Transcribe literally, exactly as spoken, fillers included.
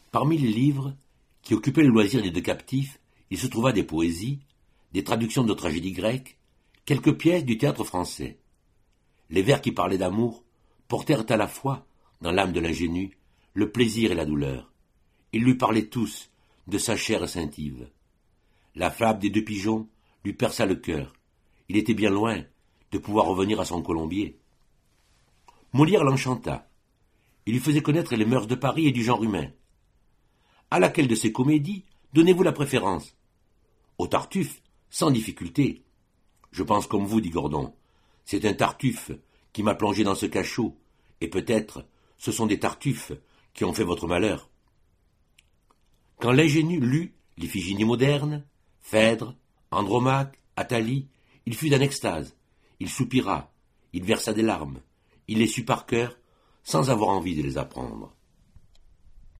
Parmi les livres qui occupaient le loisir des deux captifs, il se trouva des poésies, des traductions de tragédies grecques, quelques pièces du théâtre français. Les vers qui parlaient d'amour portèrent à la fois, dans l'âme de l'ingénu, le plaisir et la douleur. Ils lui parlaient tous de sa chair saintive. La fable des deux pigeons lui perça le cœur. Il était bien loin de pouvoir revenir à son colombier. Molière l'enchanta. Il lui faisait connaître les mœurs de Paris et du genre humain. À laquelle de ces comédies donnez-vous la préférence? Au Tartuffe, sans difficulté. Je pense comme vous, dit Gordon. C'est un Tartuffe qui m'a plongé dans ce cachot, et peut-être ce sont des Tartuffes qui ont fait votre malheur. Quand l'ingénu lut l'Iphigénie moderne, Phèdre, Andromaque, Athalie, il fut d'un extase. Il soupira, il versa des larmes, il les sut par cœur, sans avoir envie de les apprendre.